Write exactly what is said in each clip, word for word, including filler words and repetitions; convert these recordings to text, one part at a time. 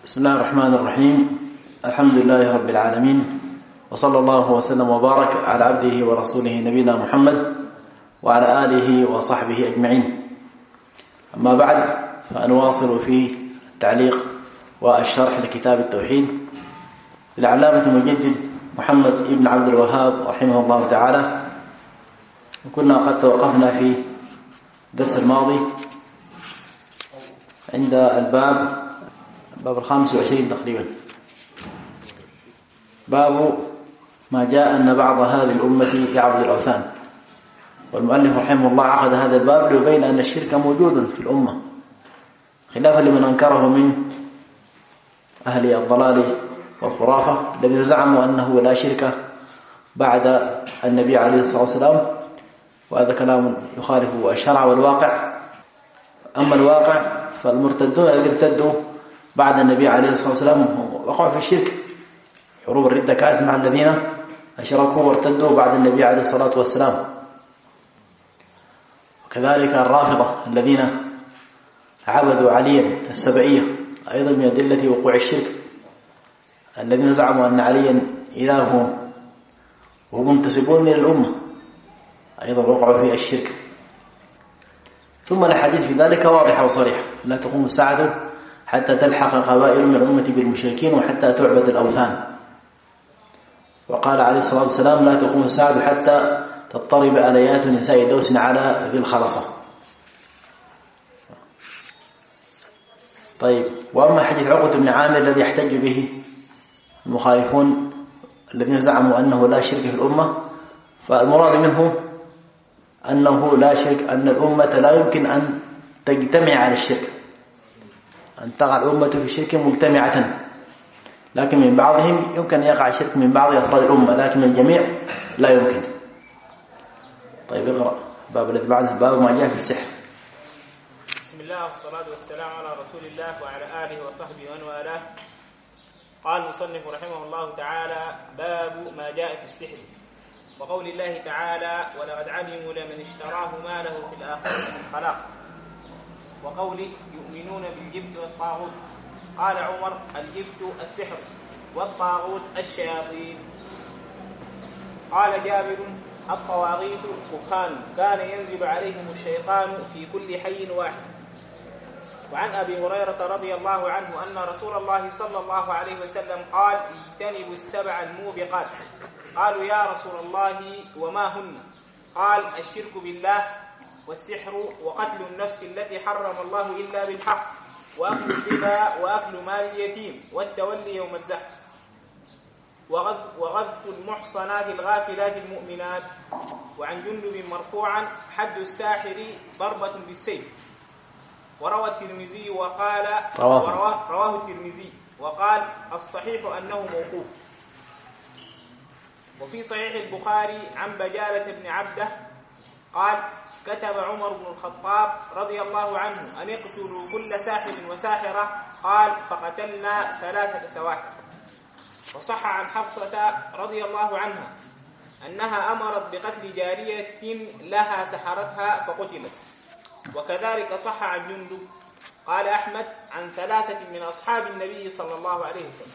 بسم الله الرحمن الرحيم. الحمد لله رب العالمين، وصلى الله وسلم وبارك على عبده ورسوله نبينا محمد وعلى آله وصحبه أجمعين. أما بعد، فنواصل في التعليق والشرح لكتاب التوحيد للعلامة المجدد محمد بن عبد الوهاب رحمه الله تعالى. وكنا قد توقفنا في الدرس الماضي عند الباب باب الخامس وعشرين تقريبا، باب ما جاء أن بعض هذه الأمة يعبد الأوثان. والمؤلف رحمه الله عقد هذا الباب ليبين أن الشرك موجود في الأمة، خلافا لمن أنكره من أهل الضلال والخرافة الذين زعموا أنه لا شرك بعد النبي عليه الصلاة والسلام، وهذا كلام يخالف الشرع والواقع. أما الواقع فالمرتدون الذين ارتدوا بعد النبي عليه الصلاة والسلام وقعوا في الشرك. حروب الردة كانت مع الذين أشركوا وارتدوا بعد النبي عليه الصلاة والسلام. وكذلك الرافضة الذين عبدوا عليا السبعية أيضا من أدلة وقوع الشرك، الذين زعموا أن عليا إلههم وهم منتسبون من الأمة أيضا وقعوا في الشرك. ثم الحديث في ذلك واضح وصريح: لا تقوم الساعة حتى تلحق قبائل من الأمة بالمشركين وحتى تعبد الأوثان. وقال عليه الصلاة والسلام: لا تقوم الساعة حتى تضطرب آليات نساء دوس على ذي الخلصة. طيب، وأما حديث عقبة بن عامر الذي يحتج به المخالفون الذين زعموا أنه لا شرك في الأمة، فالمراد منه أنه لا شرك، أن الأمة لا يمكن أن تجتمع على الشرك، أن تقع الأمة في الشرك مجتمعة، لكن من بعضهم يمكن يقع الشرك من بعض أفراد الأمة، لكن من الجميع لا يمكن. طيب، اقرأ باب الذي بعده، باب ما جاء في السحر. بسم الله والصلاة والسلام على رسول الله وعلى آله وصحبه ومن والاه. قال المصنف رحمه الله تعالى: باب ما جاء في السحر، وقول الله تعالى: ولقد علموا لمن اشتراه ما له في الآخرة من خلاق، وقوله: يؤمنون بالجبت والطاغوت. قال عمر: الجبت السحر والطاغوت الشياطين. قال جابر: الطواغيت كهان كان ينزل عليهم الشيطان في كل حي واحد. وعن أبي هريرة رضي الله عنه أن رسول الله صلى الله عليه وسلم قال: اجتنبوا السبع الموبقات. قالوا: يا رسول الله وما هن؟ قال: الشرك بالله، والسحر، وقتل النفس التي حرم الله إلا بالحق، وأكل الربا، وأكل مال اليتيم، والتولي يوم الزحف، وغذف المحصنات الغافلات المؤمنات. وعن جندب مرفوعا: حد الساحر ضربة بالسيف. وروى الترمذي وقال رواه, رواه الترمذي وقال: الصحيح أنه موقوف. وفي صحيح البخاري عن بجالة بن عبده قال: كتب عمر بن الخطاب رضي الله عنه أن يقتلوا كل ساحر وساحرة. قال: فقتلنا ثلاثة سواحر. وصح عن حفصة رضي الله عنها أنها أمرت بقتل جارية لها سحرتها فقتلت. وكذلك صح عن جندب. قال أحمد: عن ثلاثة من أصحاب النبي صلى الله عليه وسلم.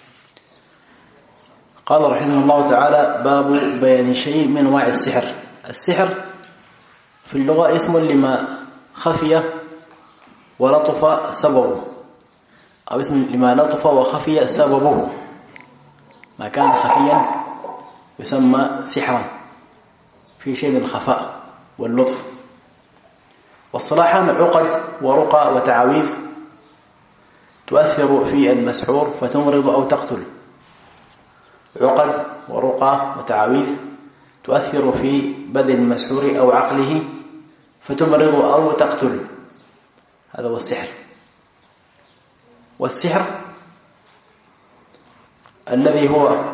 قال رحمه الله تعالى: باب بيان شيء من انواع السحر. السحر في اللغة اسم لما خفي ولطف سببه، أو اسم لما لطف وخفي سببه. ما كان خفيا يسمى سحرا، في شيء من الخفاء واللطف. والصلاح عقد ورقى وتعاويذ تؤثر في المسحور فتمرض أو تقتل. عقد ورقى وتعاويذ تؤثر في بدن المسحور أو عقله فتمرض أو تقتل. هذا هو السحر. والسحر الذي هو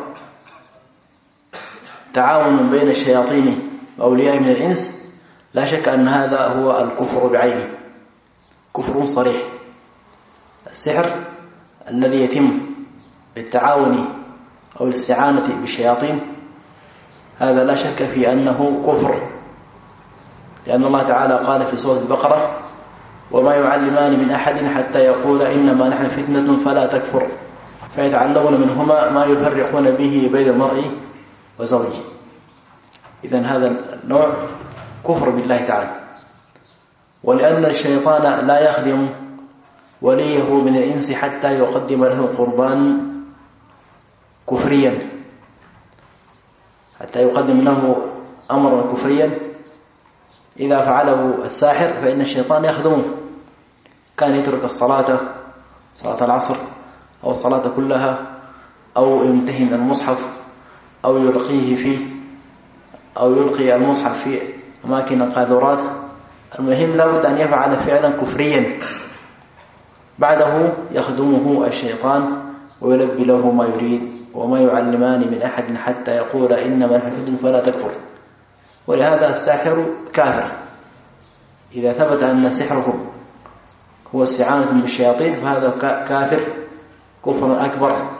تعاون بين الشياطين وأولياء من الإنس، لا شك أن هذا هو الكفر بعينه، كفر صريح. السحر الذي يتم بالتعاون أو الاستعانة بالشياطين هذا لا شك في أنه كفر، لأن الله تعالى قال في سورة البقرة: وما يعلمان من أحد حتى يقول إنما نحن فتنة فلا تكفر فيتعلمون منهما ما يفرقون به بين المرء وزوجه. إذن هذا النوع كفر بالله تعالى. ولأن الشيطان لا يخدم وليه من الإنس حتى يقدم له قربان كفريا، حتى يقدم له أمرا كفريا. إذا فعله الساحر فإن الشيطان يخدمه، كان يترك الصلاة صلاة العصر أو الصلاة كلها، أو يمتهن المصحف، أو يلقيه فيه، أو يلقي المصحف في أماكن قاذورات. المهم لابد أن يفعل فعلا كفريا، بعده يخدمه الشيطان ويلبي له ما يريد، وما يعلمان من أحد حتى يقول إنما نحن فلا تكفر. ولهذا الساحر كافر. إذا ثبت أن سحره هو استعانة بالشياطين فهذا كافر كفر أكبر،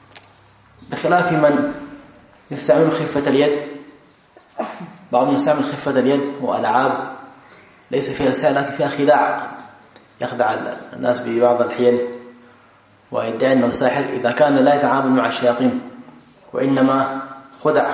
بخلاف من يستعمل خفة اليد. بعضهم يستعمل خفة اليد وألعاب ليس فيها سحر لكن فيها خداع، يخدع الناس ببعض الحيل ويدعي أنه ساحر إذا كان لا يتعامل مع الشياطين، وإنما خدع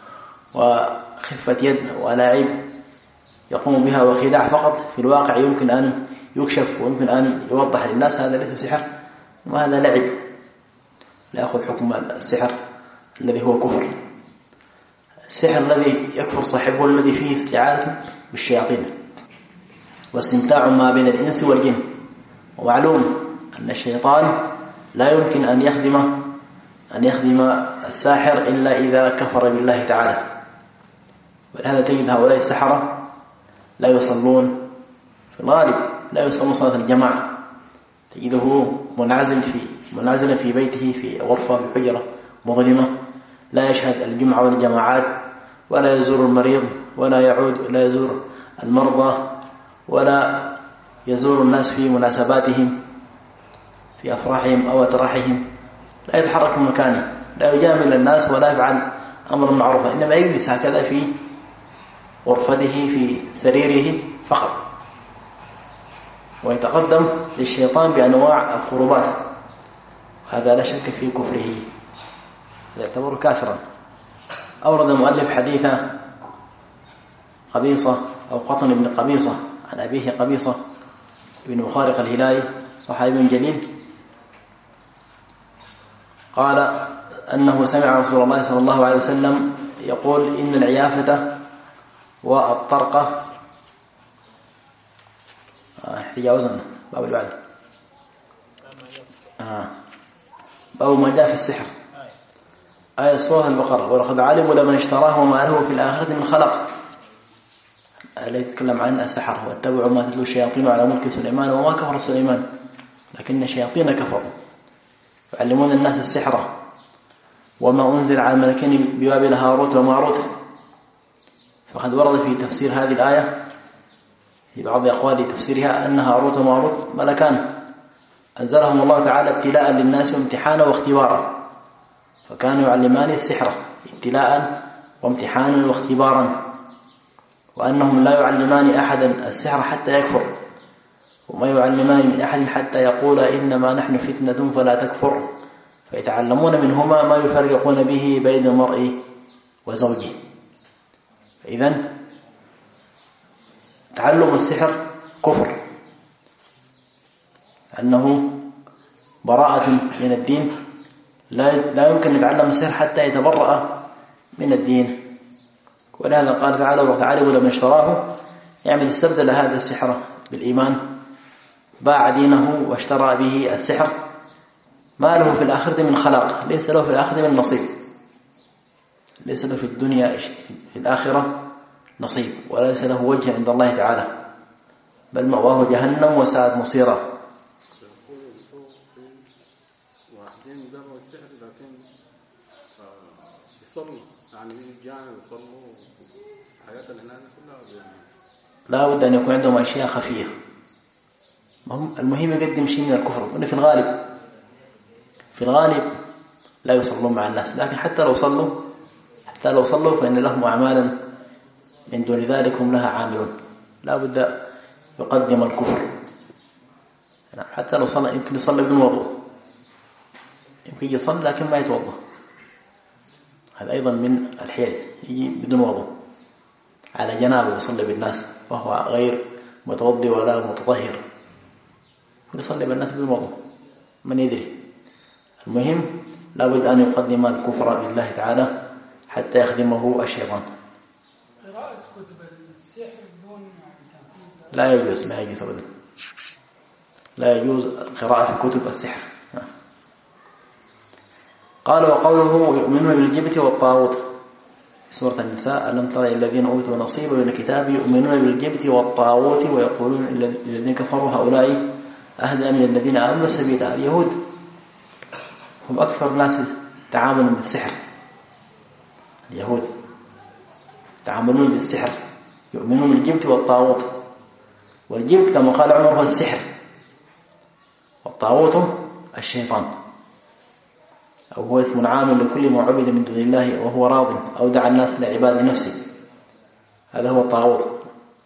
وخفة يد وألاعيب يقوم بها وخداع فقط. في الواقع يمكن أن يكشف ويمكن أن يوضح للناس هذا ليس بسحر وهذا لعب، لا يأخذ حكم السحر الذي هو كفر. السحر الذي يكفر صاحبه الذي فيه استعانة بالشياطين واستمتاع ما بين الإنس والجن. ومعلوم أن الشيطان لا يمكن أن يخدم أن يخدم الساحر إلا إذا كفر بالله تعالى. ولهذا تجد هؤلاء السحرة لا يصلون في الغالب، لا يصلون صلاة الجماعة، تجده منعزل في منعزل في بيته في غرفة في حجرة مظلمة، لا يشهد الجمعة والجماعات، ولا يزور المريض، ولا يعود لا يزور المرضى، ولا يزور الناس في مناسباتهم في أفراحهم أو أتراحهم، لا يتحرك من مكانه، لا يجامل الناس ولا يفعل أمر معروف، إنما يجلس هكذا في غرفته في سريره فقط، ويتقدم للشيطان بأنواع القربات. هذا لا شك في كفره، يعتبر كافرا. أورد المؤلف حديث قبيصة أو قطن بن قبيصة عن أبيه قبيصة بن مخارق الهلالي صحابي جليل، قال أنه سمع رسول الله صلى الله عليه وسلم يقول إن العيافة والطرقة تجاوزنا باب اللي بعده آه. باب ما جاء في السحر. آية سورة البقرة ولقد علموا لمن اشتراه وما له في الآخرة من خلق. الذي يتكلم عن السحر واتبعوا ما تتلو الشياطين على ملك سليمان وما كفر سليمان لكن الشياطين كفروا يعلمون الناس السحر وما أنزل على الملكين ببابل هاروت وماروت. فقد ورد في تفسير هذه الآية في بعض أقوال تفسيرها أن هاروت وماروت ملكان أنزلهم الله تعالى ابتلاء للناس وامتحانا واختبارا، فكانوا يعلمان السحر ابتلاء وامتحانا واختبارا، وأنهم لا يعلمان أحدا السحر حتى يكفر، وما يعلمان من أحد حتى يقول إنما نحن فتنة فلا تكفر، فيتعلمون منهما ما يفرقون به بين المرء وزوجه. إذن تعلم السحر كفر، أنه براءة من الدين، لا يمكن أن يتعلم السحر حتى يتبرأ من الدين. ولهذا قال تعالى وتعالى ولمن اشتراه، يعني استبدل هذا السحر بالإيمان، باع دينه واشترى به السحر، ما له في الآخرة من خلاق، ليس له في الآخرة من نصيب، ليس له في الدنيا في الآخرة نصيب، وليس له وجه عند الله تعالى، بل مأواه جهنم وساءت مصيره. واحدين جابوا السحر لكن يصلوا يعني جانا يصلوا حياة الهلال كلها، لا بد أن يكون عندهم أشياء خفية. المهم يقدم شيء من الكفر. وإن في الغالب في الغالب لا يصلون مع الناس، لكن حتى لو صلوا حتى لو صلوا فإن لهم أعمالا من دون ذلك هم لها عاملون، لا بد يقدم الكفر. حتى لو صلى يمكن يصلي بدون وضوء، يمكن يصلي لكن ما يتوضأ، هذا أيضا من الحيل، يجي بدون وضوء على جنابه يصلي بالناس وهو غير متوضي ولا متطهر، يصلي بالناس بدون وضوء، من يدري. المهم لابد أن يقدم الكفر بالله تعالى حتى يخدمه الشيطان. قراءة كتب السحر بدون تنفيذ لا يجوز، لا يجوز أبدا، لا يجوز قراءة كتب السحر. قال وقوله يؤمنون بالجبت والطاغوت، سورة النساء: ألم تر الذين أوتوا نصيبا من الكتاب يؤمنون بالجبت والطاغوت ويقولون الذين كفروا هؤلاء أهدى من الذين آمنوا سبيلا. اليهود هم أكثر الناس تعاملا بالسحر، اليهود تعاملون بالسحر، يؤمنون بالجبت والطاغوت. والجبت كما قال عمر هو السحر، والطاغوت الشيطان، أو هو اسم عام لكل ما عبد من دون الله وهو راض أو دعا الناس لعباد نفسه، هذا هو الطاغوت.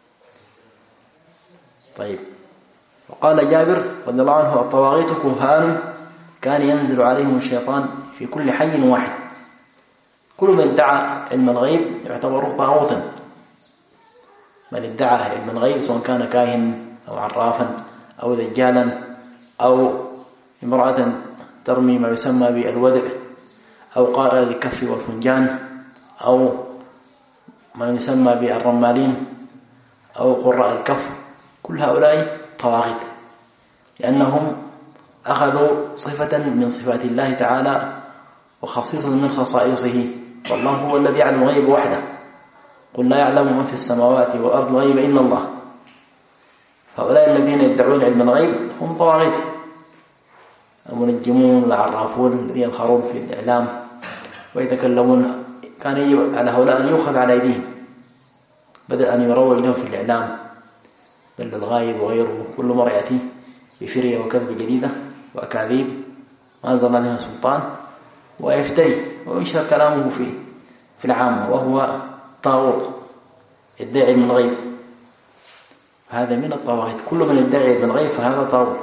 طيب، وقال جابر رضي الله عنه: الطواغيت كهان كان ينزل عليهم الشيطان في كل حي واحد. كل من ادعى علم الغيب يعتبر طاغوتا، من ادعى علم الغيب سواء كان كاهن أو عرافا أو دجالا أو امرأة ترمي ما يسمى بالودع أو قارئ الكف والفنجان أو ما يسمى بالرمالين أو قراء الكف، كل هؤلاء طواغيت، لأنهم أخذوا صفة من صفات الله تعالى وخصيصا من خصائصه، والله هو الذي يعلم الغيب وحده، قل لا يعلم من في السماوات والأرض الغيب إلا الله. فهؤلاء الذين يدعون علم الغيب هم طواغيت، المنجمون العرافون الذين يظهرون في الإعلام ويتكلمون، كان يجب على هؤلاء أن يؤخذ على أيديهم بدل أن يروج لهم في الإعلام، بل الغايب وغيره كل مرة يأتي بفرية وكذب جديدة وأكاذيب ما أنزل عليها سلطان، ويفتري وينشر كلامه في في العامة، وهو طاغوت يدعي علم الغيب، هذا من الطواغيت. كل من يدعي علم الغيب فهذا طاغوت.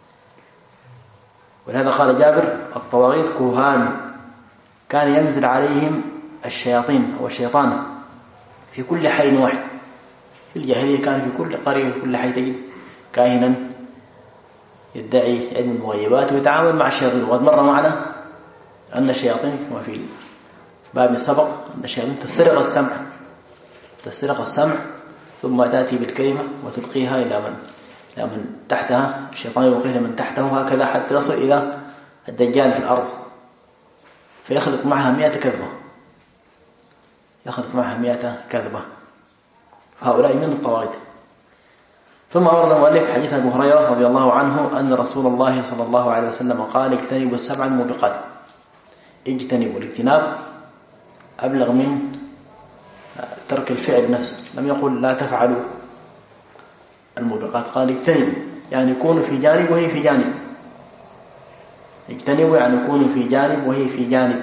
ولهذا قال جابر: الطواغيت كهان كان ينزل عليهم الشياطين أو الشيطان في كل حي واحد. في الجاهلية كان في كل قرية في كل حي تجد كاهنا يدعي علم المغيبات ويتعامل مع الشياطين. وقد مر معنا أن الشياطين كما في باب السبق أن الشياطين تسرق السمع تسرق السمع ثم تأتي بالكلمة وتلقيها إلى من إلى من تحتها، الشيطان يلقيها من تحته هكذا حتى تصل إلى الدجال في الأرض، فيخلق معها مئة كذبة يخلق معها مئة كذبة فهؤلاء من الطواغيت. ثم أورد المؤلف حديث أبي هريرة رضي الله عنه أن رسول الله صلى الله عليه وسلم قال: اجتنبوا السبع الموبقات. اجتنبوا، الاجتناب أبلغ من ترك الفعل نفسه، لم يقل لا تفعلوا الموبقات، قال اجتنبوا يعني يكونوا في جانب وهي في جانب. اجتنبوا يعني يكونوا في جانب وهي في جانب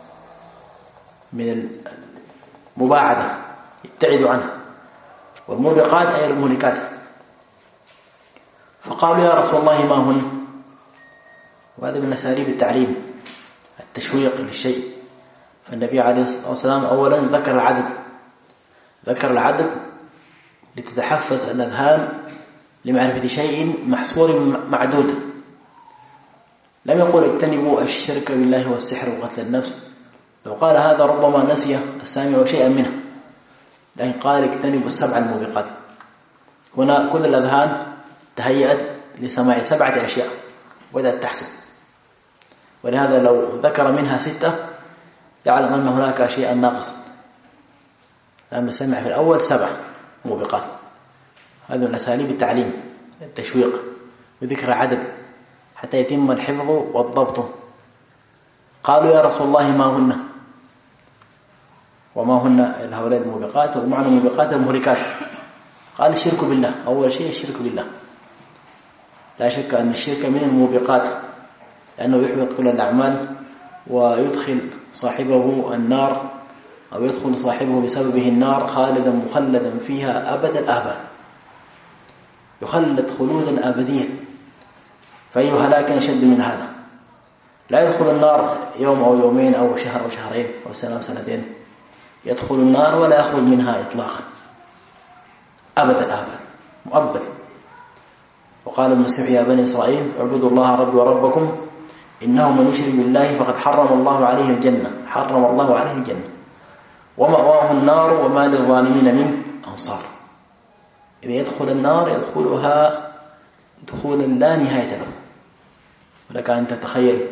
من المباعدة، ابتعدوا عنها. والموبقات أي المهلكات. فقالوا: يا رسول الله ما هن؟ وهذا من أساليب التعليم، التشويق للشيء. فالنبي عليه الصلاة والسلام أولا ذكر العدد ذكر العدد لتتحفز الأذهان لمعرفة شيء محصور معدود. لم يقل اجتنبوا الشرك بالله والسحر وقتل النفس، لو قال هذا ربما نسي السامع شيئا منه، لكن قال اجتنبوا السبع الموبقات. هنا كل الأذهان تهيأت لسماع سبعة أشياء وبدأت تحسب، ولهذا لو ذكر منها ستة يعلم أن هناك شيئا ناقص، لما سمع في الأول سبع موبقات. هذا من أساليب التعليم، التشويق وذكر عدد حتى يتم الحفظ والضبط. قالوا: يا رسول الله ما هن؟ وما هن هؤلاء الموبقات؟ ومعنى الموبقات المهلكات. قال: الشرك بالله، أول شيء الشرك بالله. لا شك أن الشرك من الموبقات، لأنه يحبط كل الأعمال ويدخل صاحبه النار، أو يدخل صاحبه بسببه النار خالدا مخلدا فيها أبد الآباد، يخلد خلودا أبديا. فأي هلاك أشد من هذا؟ لا يدخل النار يوم أو يومين أو شهر أو شهرين أو سنة أو سنتين، يدخل النار ولا يخرج منها إطلاقا أبدا أبدا مؤبد. وقال المسيح يا بني إسرائيل اعبدوا الله ربي وربكم إنه من يشرك بالله فقد حرم الله عليه الجنة حرم الله عليه الجنة ومأواه النار وما للظالمين من أنصار. إذا يدخل النار يدخلها دخولا لا نهاية له. ولك أن تتخيل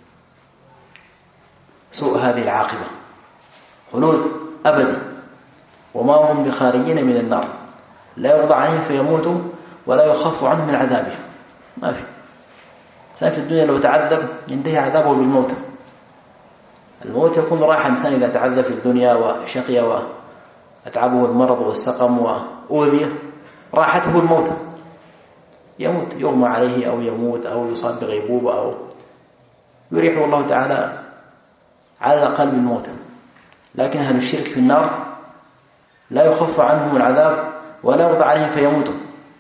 سوء هذه العاقبة، خلود أبدي وما هم بخارجين من النار، لا يوضع عليهم فيموتوا ولا يخف عنهم من عذابه. ما في إنسان في الدنيا لو تعذب ينتهي عذابه بالموت. الموت يكون راحة إنسان إذا تعذب في الدنيا وشقي وأتعبه المرض والسقم وأوذي راحته الموت، يموت يغمى عليه أو يموت أو يصاب بغيبوبة أو يريحه الله تعالى على الأقل بالموت. لكن أهل الشرك في النار لا يخف عنهم العذاب ولا يوضع عليهم فيموتوا،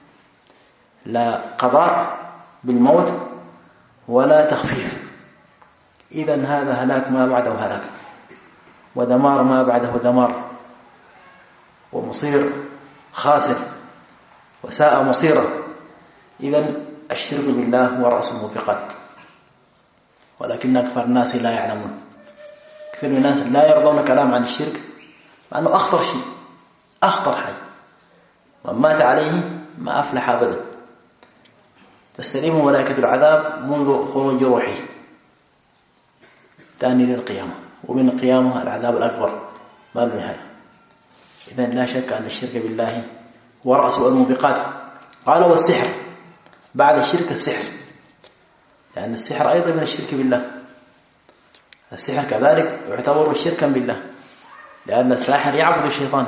لا قضاء بالموت ولا تخفيف. إذن هذا هلاك ما بعده هلاك ودمار ما بعده دمار ومصير خاسر وساء مصيره. إذن الشرك بالله هو رأس الموبقات، ولكن أكثر الناس لا يعلمون. كثير من الناس لا يرضون كلام عن الشرك لأنه أخطر شيء أخطر حاجة، من مات عليه ما أفلح أبدا، تستلمه ملائكة العذاب منذ خروج روحه تاني للقيامة، ومن القيامة العذاب الأكبر ما له نهاية. إذن لا شك أن الشرك بالله هو رأس الموبقات. قال والسحر بعد الشرك السحر، لأن السحر أيضا من الشرك بالله. السحر كذلك يعتبر شركا بالله، لأن الساحر يعبد الشيطان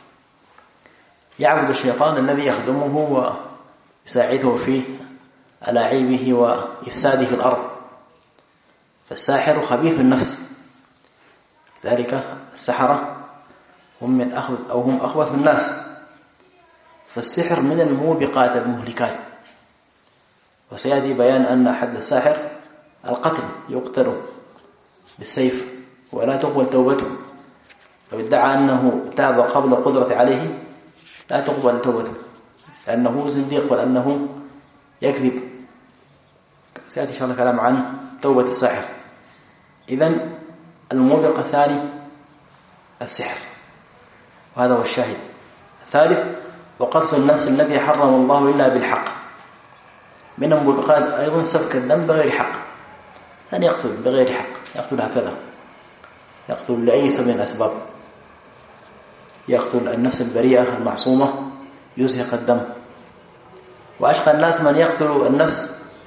يعبد الشيطان الذي يخدمه ويساعده في ألاعيبه وإفساده في الأرض. فالساحر خبيث النفس، ذلك السحرة هم من أخذ أو هم أخبث الناس. فالسحر من الموبقات المهلكات، وسيأتي بيان أن حد الساحر القتل، يقتل بالسيف ولا تقبل توبته. لو ادعى أنه تاب قبل القدرة عليه لا تقبل توبته، لأنه زنديق ولأنه يكذب. سيأتي إن شاء الله كلام عن توبة الساحر. إذن الموبق الثاني السحر، وهذا هو الشاهد. الثالث وقتل النفس التي حرم الله إلا بالحق. من الموبقات أيضا سفك الدم بغير حق. ثاني يقتل بغير حق، يقتل هكذا، يقتل لأي سبب من الأسباب، يقتل النفس البريئة المعصومة يزهق الدم. وأشقى الناس من يقتل النفس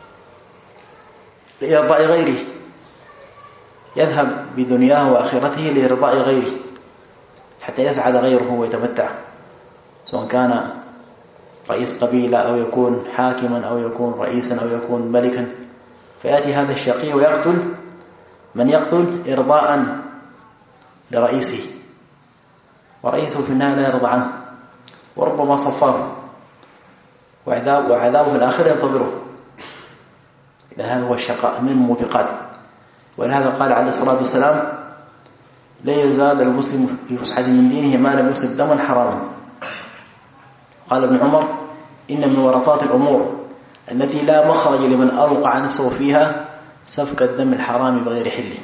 لإرضاء غيره، يذهب بدنياه وآخرته لإرضاء غيره حتى يسعد غيره ويتمتع، سواء كان رئيس قبيلة أو يكون حاكما أو يكون رئيسا أو يكون ملكا. فيأتي هذا الشقي ويقتل من يقتل إرضاء لرئيسه، ورئيسه في النهاية لا يرضى عنه وربما صفاه، وعذاب وعذابه في الآخرة ينتظره. إذا هذا هو الشقاء من الموبقات. ولهذا قال عليه الصلاة والسلام لا يزال المسلم في فسحة من دينه ما لم يصب دما حراما. قال ابن عمر إن من ورطات الأمور التي لا مخرج لمن أوقع نفسه فيها سفك الدم الحرام بغير حله.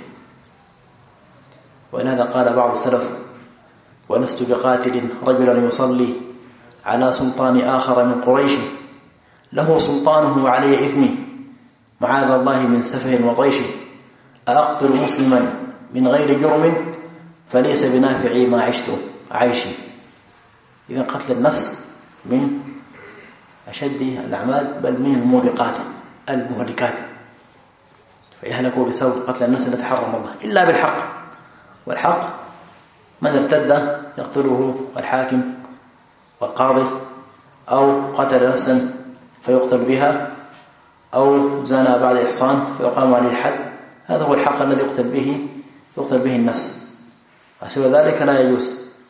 ولهذا قال بعض السلف ولست بقاتل رجلا يصلي على سلطان آخر من قريش له سلطانه وعلي إثمي معاذ الله من سفه وطيش أقتل مسلما من غير جرم فليس بنافعي ما عشت عيشي. إذن قتل النفس من أشد الأعمال بل من الموبقات المهلكات، فيهلكوا بسبب قتل النفس التي حرم الله إلا بالحق. والحق من ارتد يقتله الحاكم والقاضي، أو قتل نفسا فيقتل بها، أو زنى بعد إحصان فيقام عليه الحد. هذا هو الحق الذي يقتل به يقتل به النفس، وسوى ذلك لا يجوز،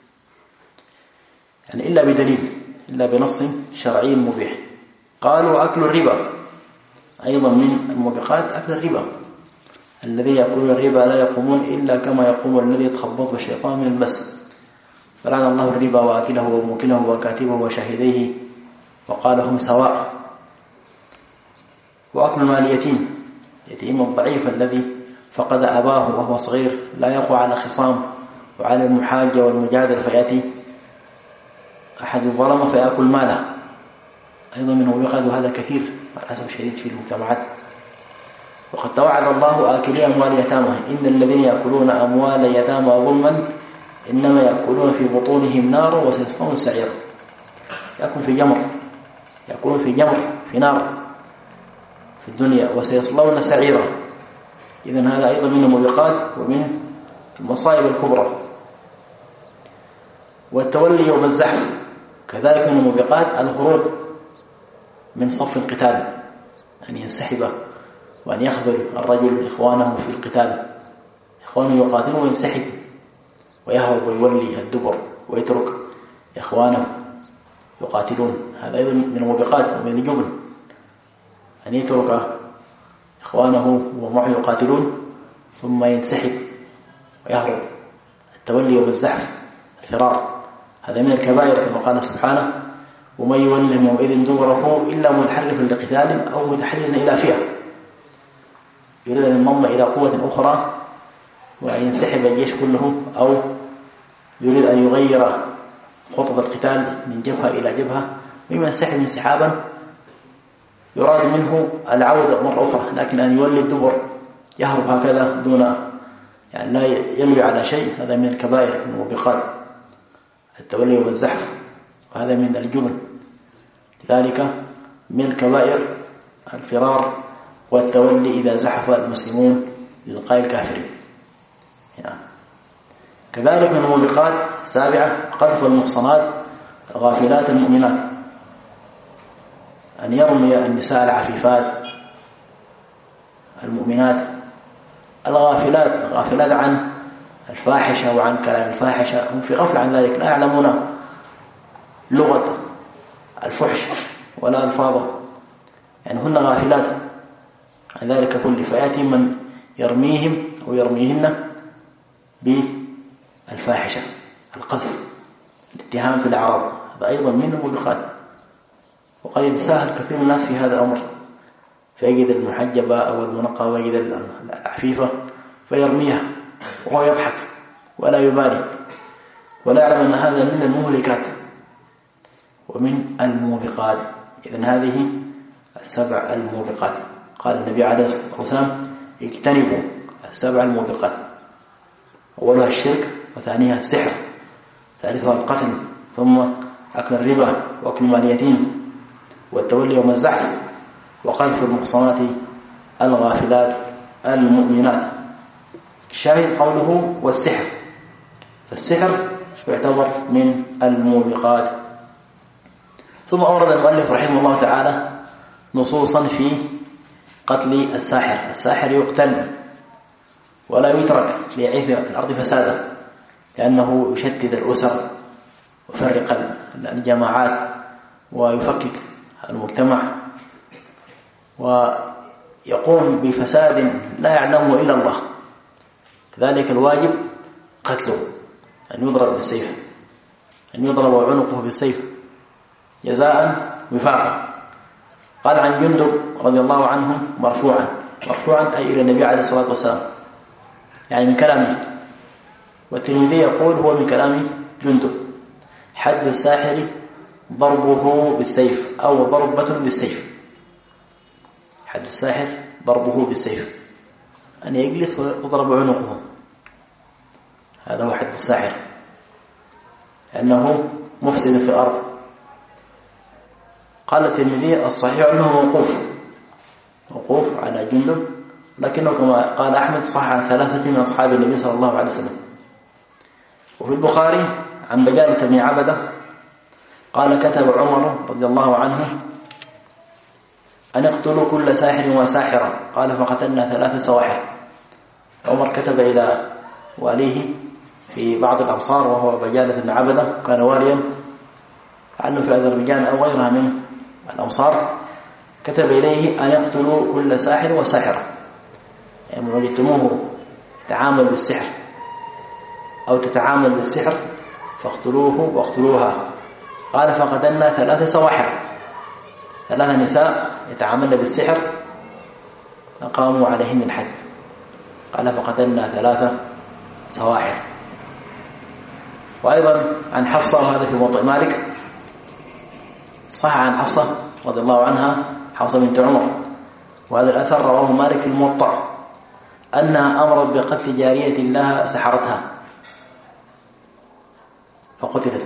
يعني إلا بدليل، إلا بنص شرعي مبيح. قالوا أكل الربا أيضا من الموبقات، أكل الربا الذين يأكلون الربا لا يقومون إلا كما يقوم الذي يتخبطه الشيطان من المس فلعن الله الربا وآكله وموكله وكاتبه وشاهديه وقال هم سواء. وأكل مال اليتيم، يتيم الضعيف الذي فقد أباه وهو صغير لا يقوى على خصام وعلى المحاجة والمجادل، فيأتي أحد الظلمة فيأكل ماله، أيضا منه يقعد هذا كثير مع الأسف الشديد في المجتمعات. وقد توعد الله آكلي أموال يتامى إن الذين يأكلون أموال يتامى ظلما إنما يأكلون في بطونهم نارا وسيصلون سعيرا. يأكل في جمر، يأكلون في جمر في نار في الدنيا وسيصلون سعيرا. إذن هذا أيضا من الموبقات ومن المصائب الكبرى. والتولي يوم الزحف كذلك من الموبقات الخروج من صف القتال، أن ينسحب وأن يخذل الرجل إخوانه في القتال، إخوانه يقاتلون وينسحب ويهرب ويولي الدبر ويترك إخوانه يقاتلون. هذا أيضا من الموبقات ومن الجبن أن يترك إخوانه ومعه يقاتلون ثم ينسحب ويهرب. التولي يوم الزحف الفرار هذا من الكبائر كما قال سبحانه ومن يولهم يومئذ دبره إلا متحرفا لقتال أو متحيزا إلى فئة يريد أن ينضم إلى قوة أخرى وأن ينسحب الجيش كله، أو يريد أن يغير خطط القتال من جبهة إلى جبهة ويما ينسحب انسحابا يراد منه العودة مرة أخرى، لكن أن يولي الدبر يهرب هكذا دون يعني لا يلوي على شيء، هذا من الكبائر من الموبقات التولي والزحف، وهذا من الجبن. لذلك من الكبائر الفرار والتولي إذا زحف المسلمون للقاء الكافرين. يعني. كذلك من الموبقات السابعة قذف المحصنات الغافلات المؤمنات، أن يرمي النساء العفيفات المؤمنات الغافلات الغافلات عن الفاحشة وعن كلام الفاحشة، هم في غفلة عن ذلك، لا يعلمون لغة الفحش ولا ألفاظه، يعني هن غافلات عن ذلك كله، فيأتي من يرميهم أو يرميهن بالفاحشة القذف الاتهام في الأعراض، هذا أيضا من الموبقات. وقد يتساهل كثير من الناس في هذا الأمر، فيجد المحجبة أو المنقى ويجد العفيفة فيرميها وهو يضحك ولا يبالي ولا يعلم أن هذا من المهلكات ومن الموبقات. إذن هذه السبع الموبقات. قال النبي عليه الصلاة والسلام اجتنبوا السبع الموبقات، أولها الشرك، وثانيها السحر، ثالثها القتل، ثم أكل الربا وأكل مال اليتيم والتولي يوم الزحف وقذف المحصنات الغافلات المؤمنات. الشاهد قوله والسحر، فالسحر يعتبر من الموبقات. ثم أورد المؤلف رحمه الله تعالى نصوصا في قتل الساحر. الساحر يقتل ولا يترك ليعيث في الأرض فسادا، لأنه يشتت الأسر ويفرق الجماعات ويفكك المجتمع ويقوم بفساد لا يعلمه إلا الله. كذلك الواجب قتله، أن يضرب بالسيف، أن يضرب عنقه بالسيف جزاء وفاقا. قال عن جندب رضي الله عنه مرفوعا، مرفوعا أي إلى النبي عليه الصلاة والسلام، يعني من كلامه. والترمذي يقول هو من كلام جندب: حد الساحر ضربه بالسيف أو ضربة بالسيف. حد الساحر ضربه بالسيف، أن يجلس ويضرب عنقه، هذا هو حد الساحر، لأنه مفسد في الأرض. قال الترمذي الصحيح أنه موقوف، موقوف على جندب، لكنه كما قال أحمد صح عن ثلاثة من أصحاب النبي صلى الله عليه وسلم. وفي البخاري عن بجالة بن عبدة قال كتب عمر رضي الله عنه أن اقتلوا كل ساحر وساحرة، قال فقتلنا ثلاثة سواحر. عمر كتب إلى واليه في بعض الأمصار وهو بجالة بن عبدة، كان واليا عنه في أذربيجان أو غيرها من الأمصار، كتب إليه أن يقتلوا كل ساحر وساحرة، يعني من وجدتموه يتعامل بالسحر أو تتعامل بالسحر فاقتلوه واقتلوها. قال فقتلنا ثلاث سواحر، ثلاث نساء يتعاملن بالسحر فقاموا عليهن الحد. قال فقتلنا ثلاث سواحر. وأيضا عن حفصة، وهذا في موطئ مالك، صح عن حفصة رضي الله عنها، حفصة بنت عمر، وهذا الأثر رواه مالك في الموطأ، أنها أمرت بقتل جارية لها سحرتها فقتلت.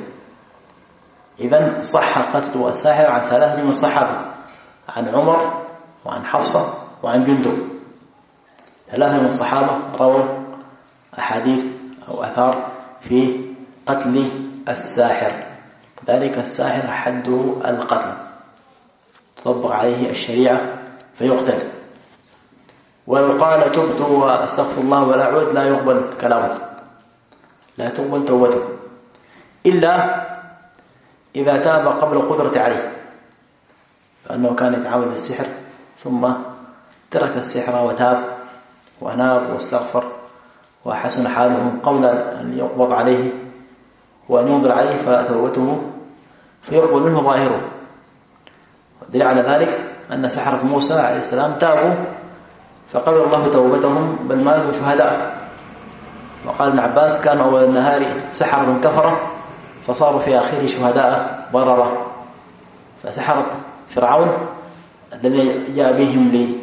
إذن صح قتل الساحر عن ثلاثة من الصحابة، عن عمر وعن حفصة وعن جندب. ثلاثة من الصحابة رووا أحاديث أو أثار في قتل الساحر، ذلك الساحر حده القتل، تطبق عليه الشريعة فيقتل. ويقال تبت واستغفر الله ولا أعود لا يقبل كلامه، لا تقبل توبته إلا إذا تاب قبل القدرة عليه، فأنه كان يتعامل بالسحر ثم ترك السحر وتاب وأناب واستغفر وحسن حاله قبل أن يقبض عليه وأن ينظر عليه فتوبته فيقبل منه ظاهره. والدليل على ذلك أن سحرة موسى عليه السلام تابوا فقبل الله توبتهم بل ماتوا شهداء. وقال ابن عباس كان أول النهار سحرة كفرة فصاروا في آخره شهداء بررة. فسحرة فرعون الذي جاء بهم لي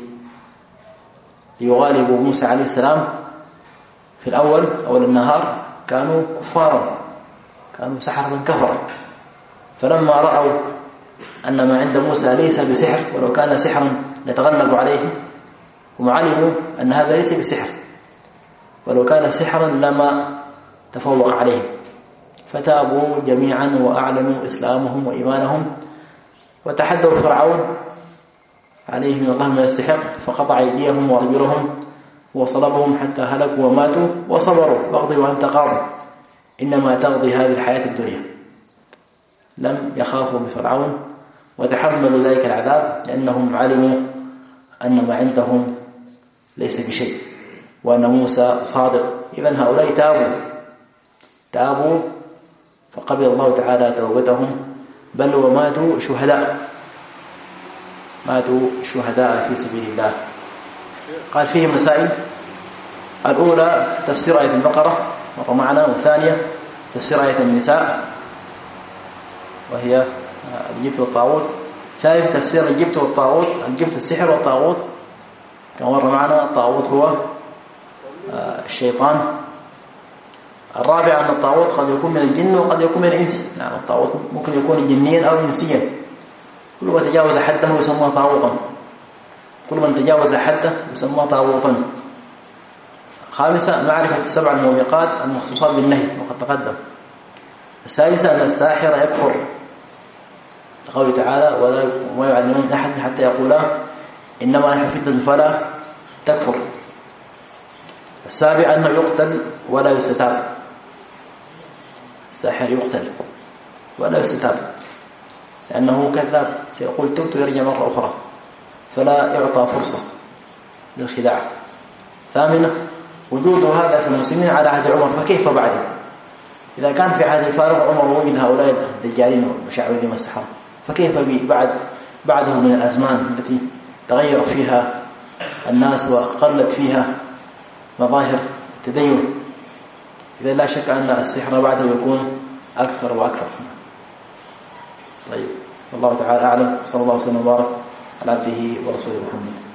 ليغالبوا موسى عليه السلام في الأول أول النهار كانوا كفارا، كانوا سحرة كفرة. فلما رأوا أن ما عند موسى ليس بسحر ولو كان سحرا يتغلب عليه، هم علموا أن هذا ليس بسحر ولو كان سحرا لما تفوق عليه، فتابوا جميعا وأعلنوا إسلامهم وإيمانهم وتحدوا فرعون عليه من الله ما يستحق فقطع أيديهم وأرجلهم وصلبهم حتى هلكوا وماتوا وصبروا واقضي وأنت قاض إنما تقضي هذه الحياة الدنيا. لم يخافوا بفرعون وتحملوا ذلك العذاب لأنهم علموا أن ما عندهم ليس بشيء وأن موسى صادق. إذن هؤلاء تابوا تابوا فقبل الله تعالى توبتهم بل وماتوا شهداء، ماتوا شهداء في سبيل الله. قال فيه مسائل: الأولى تفسير آية البقرة وهو معنا، والثانية تفسير آية النساء وهي الجبت والطاغوت، الثالث تفسير الجبت والطاغوت، الجبت السحر والطاغوت كما مر معنا، الطاغوت هو الشيطان. الرابع أن الطاغوت قد يكون من الجن وقد يكون من الإنس، يعني الطاغوت ممكن يكون جنيا أو إنسيا، كل من تجاوز حده يسمى طاغوتا، كل من تجاوز حده يسمى طاغوتا. خامسة معرفة السبع الموبقات المخصوصات بالنهي وقد تقدم. السادسة أن الساحر يكفر قوله تعالى: ولا يعلمون أحد حتى يقولا إنما نحن فتنة فلا تكفر. السابع أنه يقتل ولا يستتاب، الساحر يقتل ولا يستتاب لأنه كذاب، سيقول تبت ويرجع مرة أخرى فلا يعطى فرصة للخداع. ثامنة وجود هذا في المسلمين على عهد عمر، فكيف بعده؟ إذا كان في عهد الفاروق عمر وجد هؤلاء الدجالين والمشعوذين والسحرة، فكيف بعد بعده من الأزمان التي تغير فيها الناس وقلت فيها مظاهر التدين؟ إذا لا شك أن السحر بعده يكون أكثر وأكثر. طيب، والله تعالى أعلم، صلى الله وسلم وبارك على عبده ورسوله محمد.